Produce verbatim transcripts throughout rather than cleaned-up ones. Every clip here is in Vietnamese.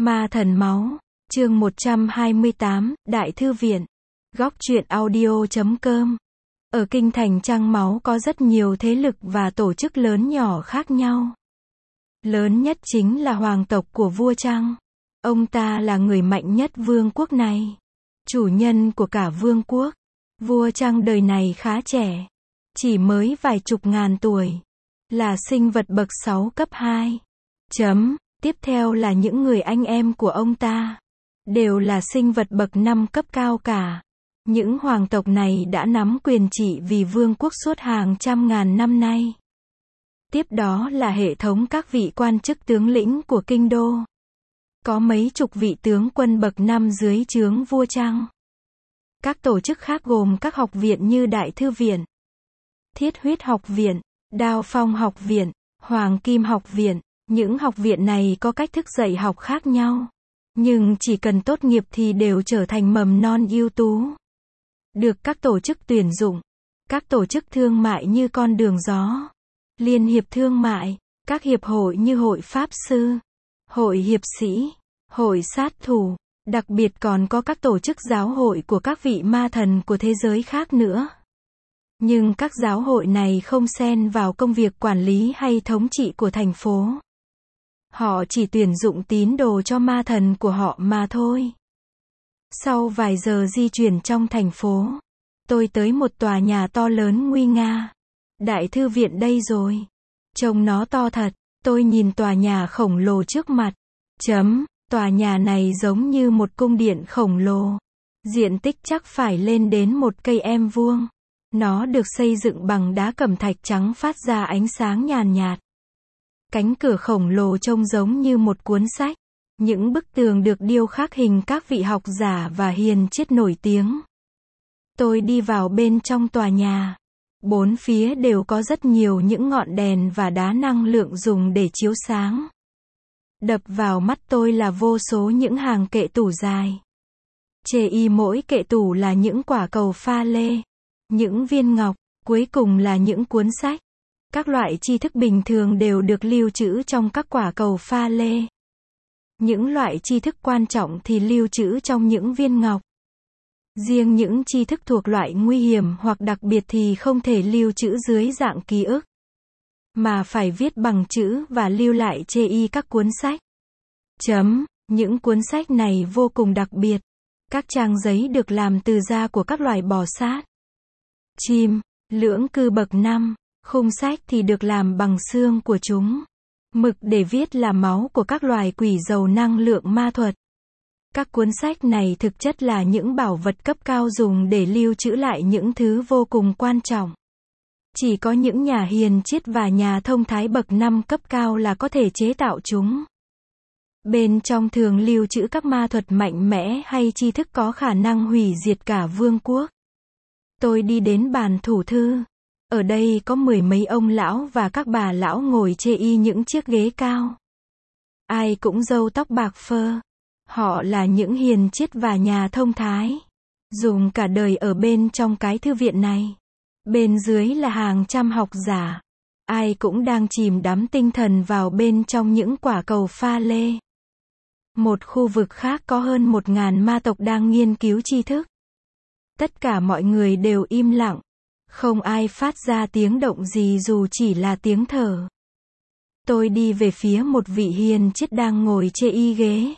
Ma thần máu, chương một trăm hai mươi tám, Đại Thư Viện, Góc truyện audio chấm com. Ở kinh thành Trăng Máu có rất nhiều thế lực và tổ chức lớn nhỏ khác nhau. Lớn nhất chính là hoàng tộc của vua Trăng. Ông ta là người mạnh nhất vương quốc này. Chủ nhân của cả vương quốc. Vua Trăng đời này khá trẻ. Chỉ mới vài chục ngàn tuổi. Là sinh vật bậc sáu cấp hai. Chấm. Tiếp theo là những người anh em của ông ta. Đều là sinh vật bậc năm cấp cao cả. Những hoàng tộc này đã nắm quyền trị vì vương quốc suốt hàng trăm ngàn năm nay. Tiếp đó là hệ thống các vị quan chức tướng lĩnh của kinh đô. Có mấy chục vị tướng quân bậc năm dưới trướng vua Trăng. Các tổ chức khác gồm các học viện như Đại Thư Viện, Thiết Huyết Học Viện, Đao Phong Học Viện, Hoàng Kim Học Viện. Những học viện này có cách thức dạy học khác nhau. Nhưng chỉ cần tốt nghiệp thì đều trở thành mầm non ưu tú. Được các tổ chức tuyển dụng. Các tổ chức thương mại như Con Đường Gió, Liên hiệp Thương mại, các hiệp hội như Hội Pháp Sư, Hội Hiệp Sĩ, Hội Sát Thủ. Đặc biệt còn có các tổ chức giáo hội của các vị ma thần của thế giới khác nữa. Nhưng các giáo hội này không xen vào công việc quản lý hay thống trị của thành phố. Họ chỉ tuyển dụng tín đồ cho ma thần của họ mà thôi. Sau vài giờ di chuyển trong thành phố, tôi tới một tòa nhà to lớn nguy nga. Đại Thư Viện đây rồi. Trông nó to thật. Tôi nhìn tòa nhà khổng lồ trước mặt. Chấm. Tòa nhà này giống như một cung điện khổng lồ. Diện tích chắc phải lên đến một cây em vuông. Nó được xây dựng bằng đá cẩm thạch trắng phát ra ánh sáng nhàn nhạt. Cánh cửa khổng lồ trông giống như một cuốn sách. Những bức tường được điêu khắc hình các vị học giả và hiền triết nổi tiếng. Tôi đi vào bên trong tòa nhà. Bốn phía đều có rất nhiều những ngọn đèn và đá năng lượng dùng để chiếu sáng. Đập vào mắt tôi là vô số những hàng kệ tủ dài. Chê y mỗi kệ tủ là những quả cầu pha lê, những viên ngọc, cuối cùng là những cuốn sách. Các loại tri thức bình thường đều được lưu trữ trong các quả cầu pha lê. Những loại tri thức quan trọng thì lưu trữ trong những viên ngọc. Riêng những tri thức thuộc loại nguy hiểm hoặc đặc biệt thì không thể lưu trữ dưới dạng ký ức, mà phải viết bằng chữ và lưu lại chê y các cuốn sách. Chấm. Những cuốn sách này vô cùng đặc biệt. Các trang giấy được làm từ da của các loài bò sát, chim, lưỡng cư bậc năm. Khung sách thì được làm bằng xương của chúng. Mực để viết là máu của các loài quỷ giàu năng lượng ma thuật. Các cuốn sách này thực chất là những bảo vật cấp cao dùng để lưu trữ lại những thứ vô cùng quan trọng. Chỉ có những nhà hiền triết và nhà thông thái bậc năm cấp cao là có thể chế tạo chúng. Bên trong thường lưu trữ các ma thuật mạnh mẽ hay tri thức có khả năng hủy diệt cả vương quốc. Tôi đi đến bàn thủ thư. Ở đây có mười mấy ông lão và các bà lão ngồi chê y những chiếc ghế cao. Ai cũng râu tóc bạc phơ. Họ là những hiền triết và nhà thông thái. Dùng cả đời ở bên trong cái thư viện này. Bên dưới là hàng trăm học giả. Ai cũng đang chìm đắm tinh thần vào bên trong những quả cầu pha lê. Một khu vực khác có hơn một ngàn ma tộc đang nghiên cứu tri thức. Tất cả mọi người đều im lặng. Không ai phát ra tiếng động gì dù chỉ là tiếng thở. Tôi đi về phía một vị hiền triết đang ngồi chê y ghế.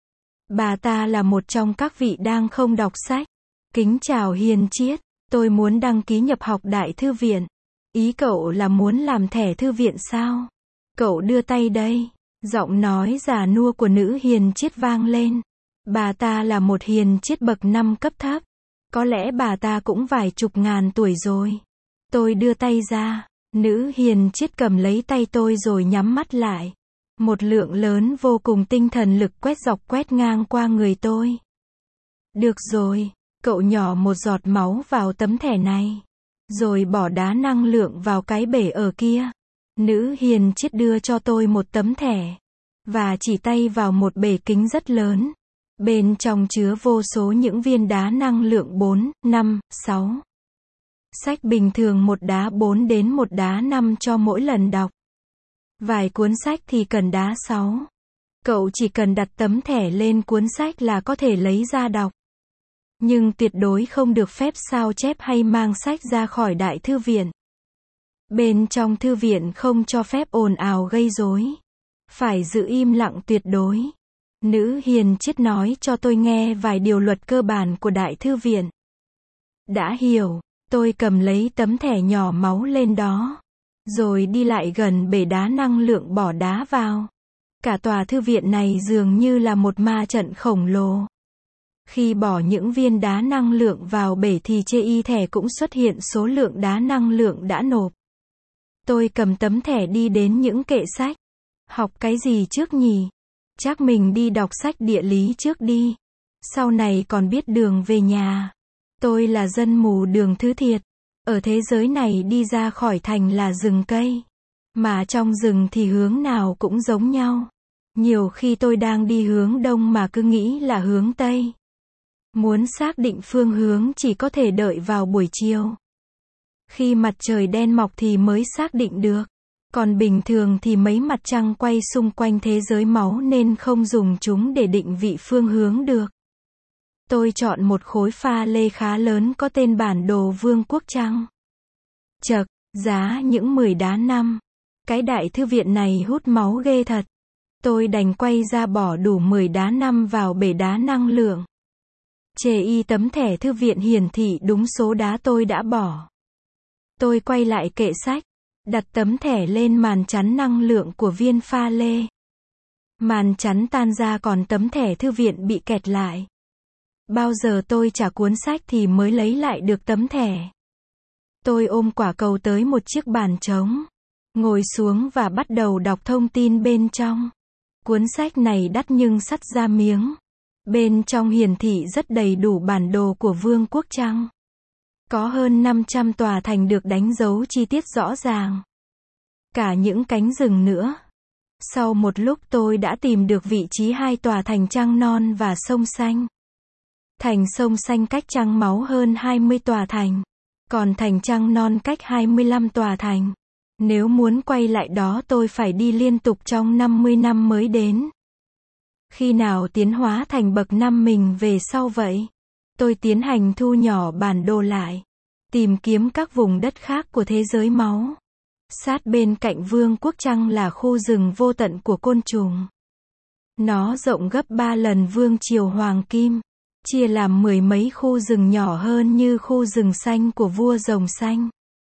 Bà ta là một trong các vị đang không đọc sách. Kính chào hiền triết, tôi muốn đăng ký nhập học Đại Thư Viện. Ý cậu là muốn làm thẻ thư viện sao? Cậu đưa tay đây. Giọng nói già nua của nữ hiền triết vang lên. Bà ta là một hiền triết bậc năm cấp thấp. Có lẽ bà ta cũng vài chục ngàn tuổi rồi. Tôi đưa tay ra. Nữ hiền triết cầm lấy tay tôi rồi nhắm mắt lại. Một lượng lớn vô cùng tinh thần lực quét dọc quét ngang qua người tôi. Được rồi, cậu nhỏ một giọt máu vào tấm thẻ này. Rồi bỏ đá năng lượng vào cái bể ở kia. Nữ hiền triết đưa cho tôi một tấm thẻ. Và chỉ tay vào một bể kính rất lớn. Bên trong chứa vô số những viên đá năng lượng bốn, năm, sáu. Sách bình thường một đá bốn đến một đá năm cho mỗi lần đọc. Vài cuốn sách thì cần đá sáu. Cậu chỉ cần đặt tấm thẻ lên cuốn sách là có thể lấy ra đọc. Nhưng tuyệt đối không được phép sao chép hay mang sách ra khỏi đại thư viện. Bên trong thư viện không cho phép ồn ào gây rối. Phải giữ im lặng tuyệt đối. Nữ hiền triết nói cho tôi nghe vài điều luật cơ bản của đại thư viện. Đã hiểu, tôi cầm lấy tấm thẻ nhỏ máu lên đó. Rồi đi lại gần bể đá năng lượng bỏ đá vào. Cả tòa thư viện này dường như là một ma trận khổng lồ. Khi bỏ những viên đá năng lượng vào bể thì trên y thẻ cũng xuất hiện số lượng đá năng lượng đã nộp. Tôi cầm tấm thẻ đi đến những kệ sách. Học cái gì trước nhỉ? Chắc mình đi đọc sách địa lý trước đi. Sau này còn biết đường về nhà. Tôi là dân mù đường thứ thiệt. Ở thế giới này đi ra khỏi thành là rừng cây. Mà trong rừng thì hướng nào cũng giống nhau. Nhiều khi tôi đang đi hướng đông mà cứ nghĩ là hướng tây. Muốn xác định phương hướng chỉ có thể đợi vào buổi chiều. Khi mặt trời đen mọc thì mới xác định được. Còn bình thường thì mấy mặt trăng quay xung quanh thế giới máu nên không dùng chúng để định vị phương hướng được. Tôi chọn một khối pha lê khá lớn có tên bản đồ Vương quốc Trăng. Chậc, giá những mười đá năm. Cái đại thư viện này hút máu ghê thật. Tôi đành quay ra bỏ đủ mười đá năm vào bể đá năng lượng. Chê y tấm thẻ thư viện hiển thị đúng số đá tôi đã bỏ. Tôi quay lại kệ sách, đặt tấm thẻ lên màn chắn năng lượng của viên pha lê. Màn chắn tan ra còn tấm thẻ thư viện bị kẹt lại. Bao giờ tôi trả cuốn sách thì mới lấy lại được tấm thẻ. Tôi ôm quả cầu tới một chiếc bàn trống, ngồi xuống và bắt đầu đọc thông tin bên trong. Cuốn sách này đắt nhưng sắt ra miếng. Bên trong hiển thị rất đầy đủ bản đồ của Vương quốc Trăng. Có hơn năm trăm tòa thành được đánh dấu chi tiết rõ ràng. Cả những cánh rừng nữa. Sau một lúc tôi đã tìm được vị trí hai tòa thành Trăng Non và Sông Xanh. Thành Sông Xanh cách Trăng Máu hơn hai mươi tòa thành. Còn thành Trăng Non cách hai mươi lăm tòa thành. Nếu muốn quay lại đó tôi phải đi liên tục trong năm mươi năm mới đến. Khi nào tiến hóa thành bậc năm mình về sau vậy? Tôi tiến hành thu nhỏ bản đồ lại. Tìm kiếm các vùng đất khác của thế giới máu. Sát bên cạnh Vương quốc Trăng là khu rừng vô tận của côn trùng. Nó rộng gấp ba lần Vương triều Hoàng Kim. Chia làm mười mấy khu rừng nhỏ hơn như khu rừng xanh của vua rồng xanh.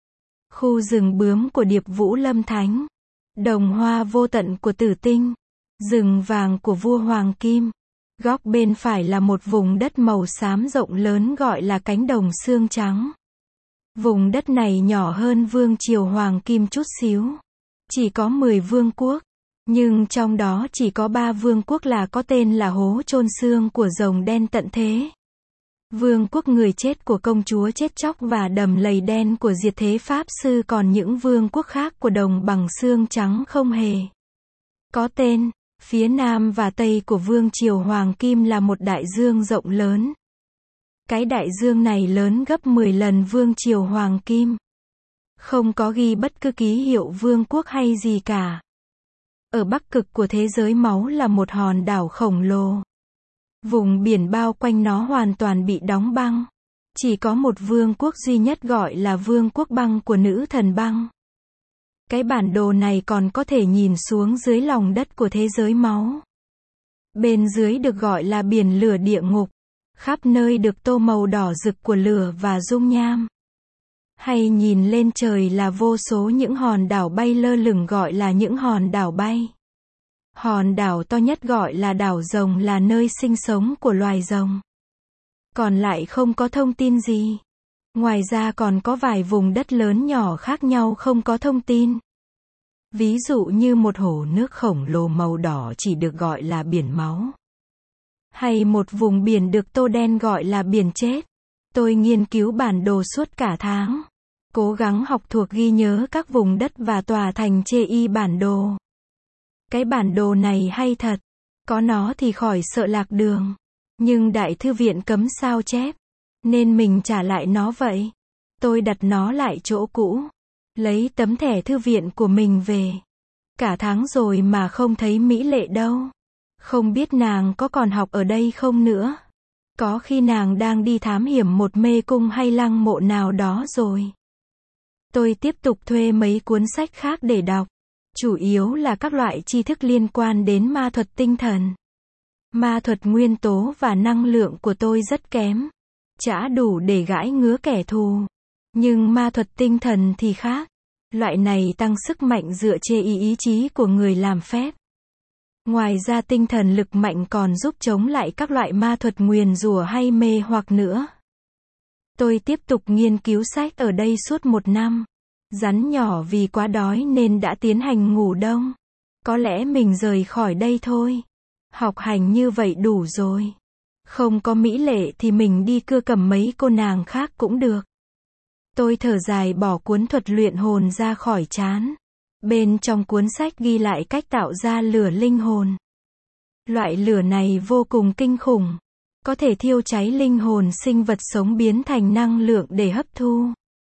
Khu rừng bướm của điệp vũ lâm thánh. Đồng hoa vô tận của tử tinh. Rừng vàng của vua Hoàng Kim. Góc bên phải là một vùng đất màu xám rộng lớn gọi là cánh đồng xương trắng. Vùng đất này nhỏ hơn Vương triều Hoàng Kim chút xíu. Chỉ có mười vương quốc. Nhưng trong đó chỉ có ba vương quốc là có tên là hố chôn xương của rồng đen tận thế. Vương quốc người chết của công chúa chết chóc và đầm lầy đen của diệt thế pháp sư, còn những vương quốc khác của đồng bằng xương trắng không hề có tên. Phía nam và tây của Vương triều Hoàng Kim là một đại dương rộng lớn. Cái đại dương này lớn gấp mười lần Vương triều Hoàng Kim. Không có ghi bất cứ ký hiệu vương quốc hay gì cả. Ở bắc cực của thế giới máu là một hòn đảo khổng lồ. Vùng biển bao quanh nó hoàn toàn bị đóng băng. Chỉ có một vương quốc duy nhất gọi là Vương quốc băng của nữ thần băng. Cái bản đồ này còn có thể nhìn xuống dưới lòng đất của thế giới máu. Bên dưới được gọi là biển lửa địa ngục. Khắp nơi được tô màu đỏ rực của lửa và dung nham. Hay nhìn lên trời là vô số những hòn đảo bay lơ lửng gọi là những hòn đảo bay. Hòn đảo to nhất gọi là đảo rồng là nơi sinh sống của loài rồng. Còn lại không có thông tin gì. Ngoài ra còn có vài vùng đất lớn nhỏ khác nhau không có thông tin. Ví dụ như một hồ nước khổng lồ màu đỏ chỉ được gọi là biển máu. Hay một vùng biển được tô đen gọi là biển chết. Tôi nghiên cứu bản đồ suốt cả tháng. Cố gắng học thuộc ghi nhớ các vùng đất và tòa thành trên y bản đồ. Cái bản đồ này hay thật. Có nó thì khỏi sợ lạc đường. Nhưng đại thư viện cấm sao chép. Nên mình trả lại nó vậy. Tôi đặt nó lại chỗ cũ. Lấy tấm thẻ thư viện của mình về. Cả tháng rồi mà không thấy mỹ lệ đâu. Không biết nàng có còn học ở đây không nữa. Có khi nàng đang đi thám hiểm một mê cung hay lăng mộ nào đó rồi. Tôi tiếp tục thuê mấy cuốn sách khác để đọc. Chủ yếu là các loại tri thức liên quan đến ma thuật tinh thần. Ma thuật nguyên tố và năng lượng của tôi rất kém. Chả đủ để gãi ngứa kẻ thù. Nhưng ma thuật tinh thần thì khác. Loại này tăng sức mạnh dựa trên ý ý chí của người làm phép. Ngoài ra tinh thần lực mạnh còn giúp chống lại các loại ma thuật nguyền rủa hay mê hoặc nữa. Tôi tiếp tục nghiên cứu sách ở đây suốt một năm. Rắn nhỏ vì quá đói nên đã tiến hành ngủ đông. Có lẽ mình rời khỏi đây thôi. Học hành như vậy đủ rồi. Không có mỹ lệ thì mình đi cưa cầm mấy cô nàng khác cũng được. Tôi thở dài bỏ cuốn thuật luyện hồn ra khỏi trán. Bên trong cuốn sách ghi lại cách tạo ra lửa linh hồn. Loại lửa này vô cùng kinh khủng. Có thể thiêu cháy linh hồn sinh vật sống biến thành năng lượng để hấp thu.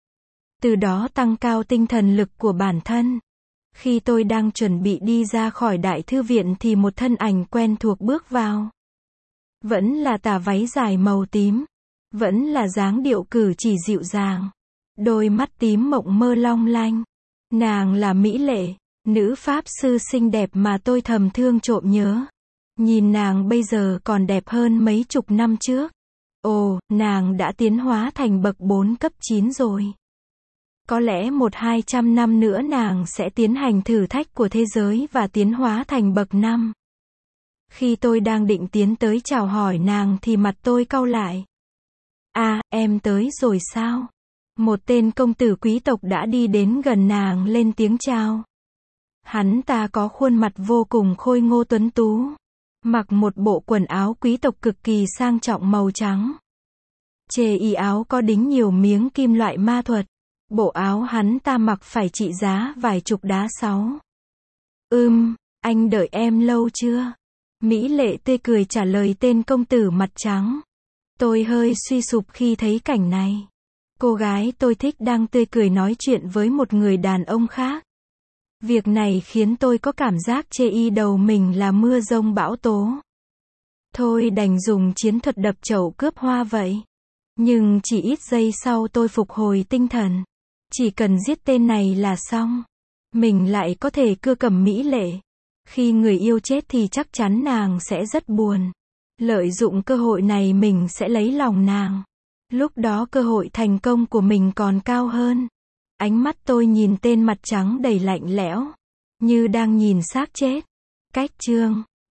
Từ đó tăng cao tinh thần lực của bản thân. Khi tôi đang chuẩn bị đi ra khỏi đại thư viện thì một thân ảnh quen thuộc bước vào. Vẫn là tà váy dài màu tím. Vẫn là dáng điệu cử chỉ dịu dàng. Đôi mắt tím mộng mơ long lanh. Nàng là mỹ lệ, nữ pháp sư xinh đẹp mà tôi thầm thương trộm nhớ. Nhìn nàng bây giờ còn đẹp hơn mấy chục năm trước. Ồ, nàng đã tiến hóa thành bậc bốn cấp chín rồi. Có lẽ một hai trăm năm nữa nàng sẽ tiến hành thử thách của thế giới và tiến hóa thành bậc năm. Khi tôi đang định tiến tới chào hỏi nàng thì mặt tôi cau lại. À, em tới rồi sao? Một tên công tử quý tộc đã đi đến gần nàng lên tiếng chào. Hắn ta có khuôn mặt vô cùng khôi ngô tuấn tú. Mặc một bộ quần áo quý tộc cực kỳ sang trọng màu trắng. Chề y áo có đính nhiều miếng kim loại ma thuật. Bộ áo hắn ta mặc phải trị giá vài chục đá sáu. Ừm, anh đợi em lâu chưa? Mỹ lệ tươi cười trả lời tên công tử mặt trắng. Tôi hơi suy sụp khi thấy cảnh này. Cô gái tôi thích đang tươi cười nói chuyện với một người đàn ông khác. Việc này khiến tôi có cảm giác chê y đầu mình là mưa giông bão tố. Thôi đành dùng chiến thuật đập chậu cướp hoa vậy. Nhưng chỉ ít giây sau tôi phục hồi tinh thần. Chỉ cần giết tên này là xong. Mình lại có thể cưa cầm mỹ lệ. Khi người yêu chết thì chắc chắn nàng sẽ rất buồn. Lợi dụng cơ hội này mình sẽ lấy lòng nàng. Lúc đó cơ hội thành công của mình còn cao hơn. Ánh mắt tôi nhìn tên mặt trắng đầy lạnh lẽo. Như đang nhìn xác chết. Cách chương